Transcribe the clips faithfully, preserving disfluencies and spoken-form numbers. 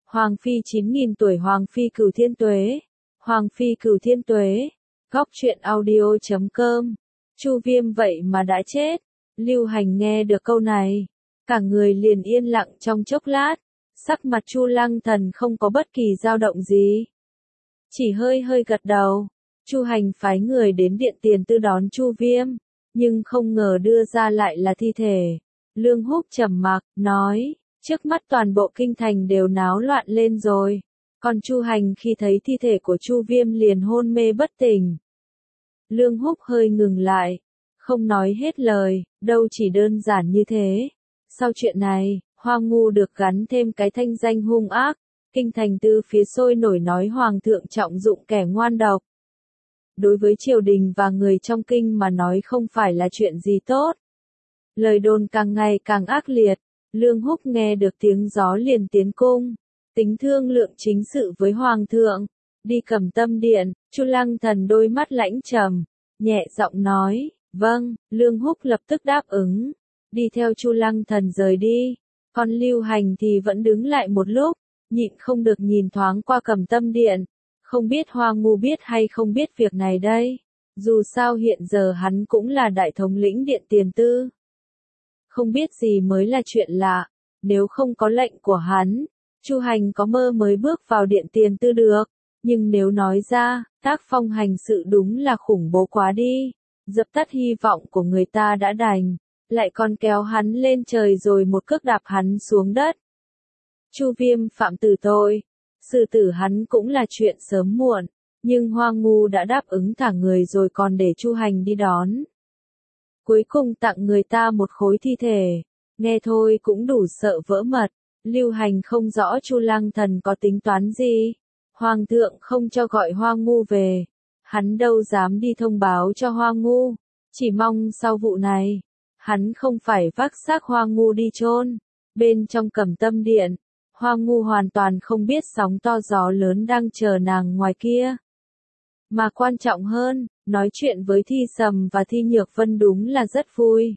Hoàng phi chín nghìn tuổi Hoàng phi cửu thiên tuế. Hoàng phi cửu thiên tuế. Góc truyện audio chấm com. Chu Viêm vậy mà đã chết. Lưu Hành nghe được câu này, cả người liền yên lặng trong chốc lát, sắc mặt Chu Lăng Thần không có bất kỳ dao động gì, chỉ hơi hơi gật đầu. Chu Hành phái người đến điện tiền tư đón Chu Viêm, nhưng không ngờ đưa ra lại là thi thể. Lương Húc trầm mặc, nói, trước mắt toàn bộ kinh thành đều náo loạn lên rồi. Còn Chu Hành khi thấy thi thể của Chu Viêm liền hôn mê bất tỉnh. Lương Húc hơi ngừng lại, không nói hết lời, đâu chỉ đơn giản như thế. Sau chuyện này, Hoa Ngu được gắn thêm cái thanh danh hung ác, kinh thành tư phía sôi nổi nói Hoàng thượng trọng dụng kẻ ngoan độc. Đối với triều đình và người trong kinh mà nói không phải là chuyện gì tốt. Lời đồn càng ngày càng ác liệt, Lương Húc nghe được tiếng gió liền tiến cung, tính thương lượng chính sự với Hoàng thượng. Đi Cẩm Tâm điện, Chu Lăng Thần đôi mắt lãnh trầm, nhẹ giọng nói, vâng. Lương Húc lập tức đáp ứng, đi theo Chu Lăng Thần rời đi. Còn Lưu Hành thì vẫn đứng lại một lúc, nhịn không được nhìn thoáng qua Cẩm Tâm điện, không biết Hoa Ngu biết hay không biết việc này đây. Dù sao hiện giờ hắn cũng là đại thống lĩnh điện tiền tư, không biết gì mới là chuyện lạ. Nếu không có lệnh của hắn, Chu Hành có mơ mới bước vào điện tiền tư được. Nhưng nếu nói ra, tác phong hành sự đúng là khủng bố quá đi, dập tắt hy vọng của người ta đã đành, lại còn kéo hắn lên trời rồi một cước đạp hắn xuống đất. Chu Viêm phạm tử tội, xử tử hắn cũng là chuyện sớm muộn, nhưng Hoa Ngu đã đáp ứng thả người rồi còn để Chu Hành đi đón. Cuối cùng tặng người ta một khối thi thể, nghe thôi cũng đủ sợ vỡ mật. Lưu Hành không rõ Chu Lăng Thần có tính toán gì. Hoàng thượng không cho gọi Hoa Ngu về, hắn đâu dám đi thông báo cho Hoa Ngu, chỉ mong sau vụ này, hắn không phải vác xác Hoa Ngu đi chôn. Bên trong Cẩm Tâm điện, Hoa Ngu hoàn toàn không biết sóng to gió lớn đang chờ nàng ngoài kia. Mà quan trọng hơn, nói chuyện với Thi Sầm và Thi Nhược Vân đúng là rất vui.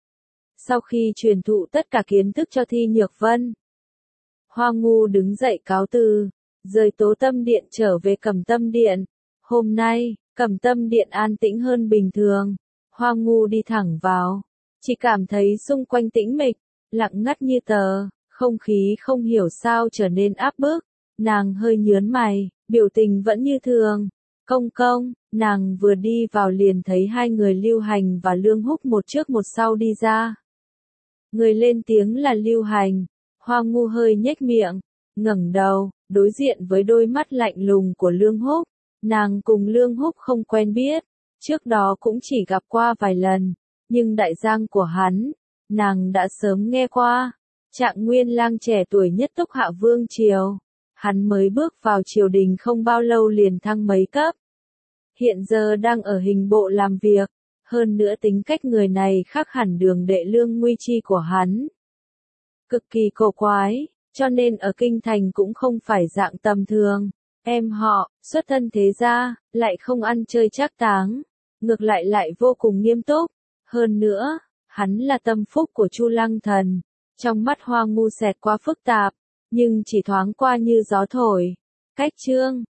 Sau khi truyền thụ tất cả kiến thức cho Thi Nhược Vân, Hoa Ngu đứng dậy cáo từ, rời Tố Tâm điện trở về Cẩm Tâm điện. Hôm nay, Cẩm Tâm điện an tĩnh hơn bình thường. Hoa Ngu đi thẳng vào, chỉ cảm thấy xung quanh tĩnh mịch, lặng ngắt như tờ, không khí không hiểu sao trở nên áp bức. Nàng hơi nhớn mày, biểu tình vẫn như thường. Công công, nàng vừa đi vào liền thấy hai người Lưu Hành và Lương Húc một trước một sau đi ra. Người lên tiếng là Lưu Hành. Hoa Ngu hơi nhếch miệng, ngẩng đầu, đối diện với đôi mắt lạnh lùng của Lương Húc. Nàng cùng Lương Húc không quen biết, trước đó cũng chỉ gặp qua vài lần, nhưng đại danh của hắn, nàng đã sớm nghe qua. Trạng Nguyên Lang trẻ tuổi nhất Túc Hạ Vương triều, hắn mới bước vào triều đình không bao lâu liền thăng mấy cấp. Hiện giờ đang ở hình bộ làm việc, hơn nữa tính cách người này khác hẳn Đường đệ Lương Nguy Chi của hắn. Cực kỳ cổ quái, cho nên ở kinh thành cũng không phải dạng tầm thường. Em họ, xuất thân thế gia, lại không ăn chơi trác táng, ngược lại lại vô cùng nghiêm túc. Hơn nữa, hắn là tâm phúc của Chu Lăng Thần. Trong mắt Hoa Ngu xẹt qua phức tạp, nhưng chỉ thoáng qua như gió thổi. Cách chương